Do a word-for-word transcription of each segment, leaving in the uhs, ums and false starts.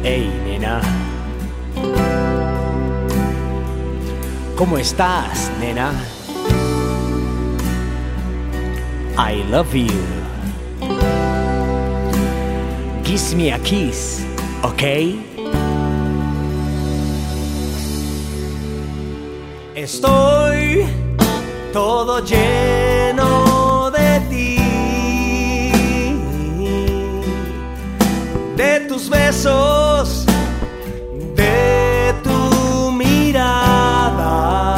Hey, nena. ¿Cómo estás, nena? I love you. Kiss me a kiss, ¿ok? Estoy todo lleno de ti, de tus besos, de tu mirada,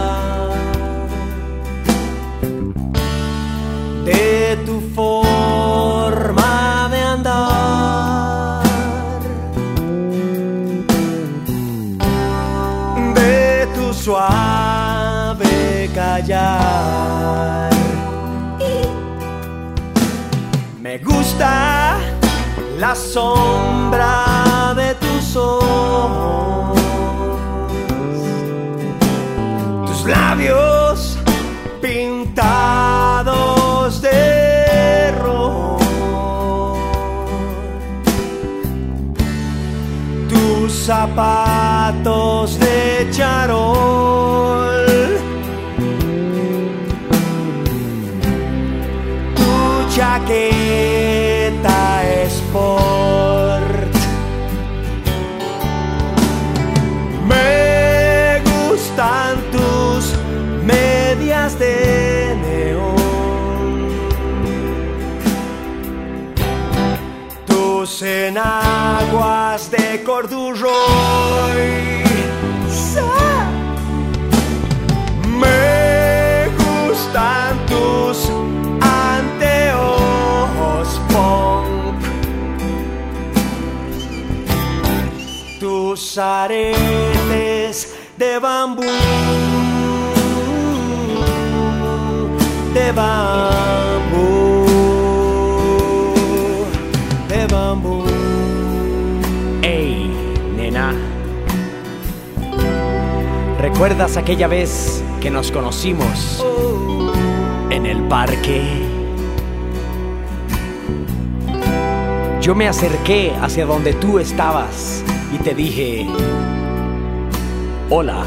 de tu forma de andar, de tu suave callar. Me gusta la sombra de tus ojos, tus labios pintados de rojo, tus zapatos de charol, tu chaqueta sport. Me gustan tus medias de neón, tus enaguas de corduroy. Me gustan tus anteojos punk, tus aretes de bambú, de bambú, de bambú. Hey, nena, ¿recuerdas aquella vez que nos conocimos en el parque? Yo me acerqué hacia donde tú estabas y te dije, hola.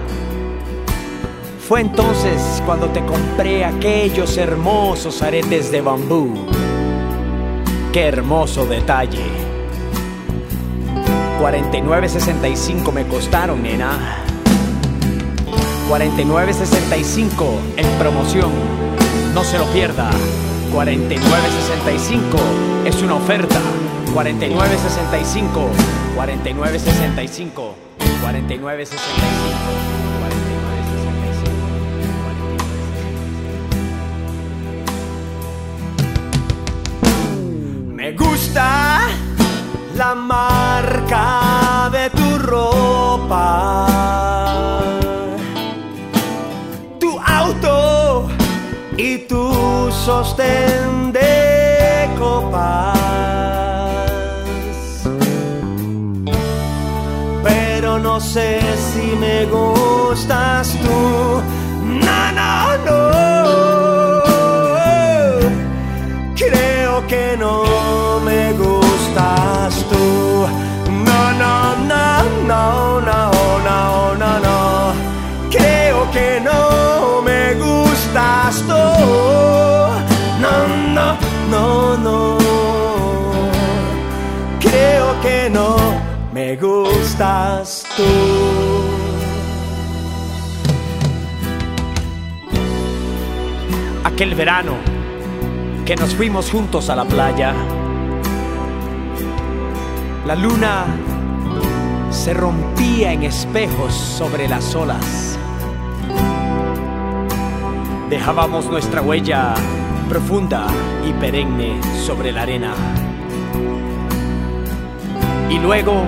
Fue entonces cuando te compré aquellos hermosos aretes de bambú. ¡Qué hermoso detalle! cuarenta y nueve sesenta y cinco me costaron, nena. cuarenta y nueve sesenta y cinco en promoción. No se lo pierda. cuarenta y nueve sesenta y cinco es una oferta. cuarenta y nueve sesenta y cinco, cuarenta y nueve sesenta y cinco, cuarenta y nueve sesenta y cinco, cuarenta y nueve sesenta y cinco. Me gusta la marca de tu ropa, tu auto y tu sostén de copas, pero no sé si me gustas tú. No, no, no, creo que no me gustas tú. No, no, no, no, no, no, no, no, creo que no me gustas tú. No, no, no, no, creo que no me gustas tú. Aquel verano que nos fuimos juntos a la playa, la luna se rompía en espejos sobre las olas. Dejábamos nuestra huella profunda y perenne sobre la arena. Y luego,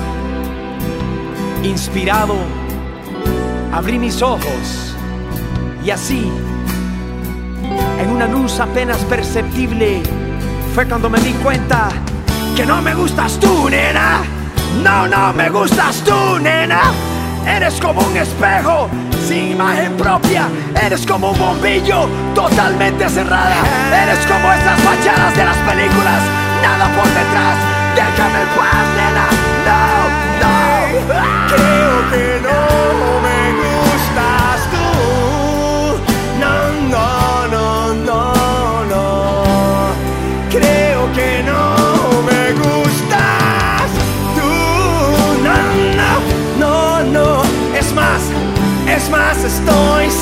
inspirado, abrí mis ojos y así, en una luz apenas perceptible, fue cuando me di cuenta que no me gustas tú, nena. No, no me gustas tú, nena. Eres como un espejo sin imagen propia. Eres como un bombillo totalmente cerrada. Eres como esas fachadas de las películas, nada por detrás. Déjame en paz, nena.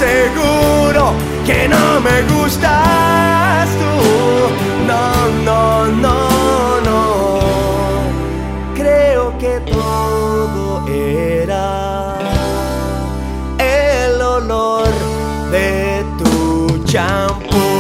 seguro que no me gustas tú. No, no, no, no. Creo que todo era el olor de tu champú.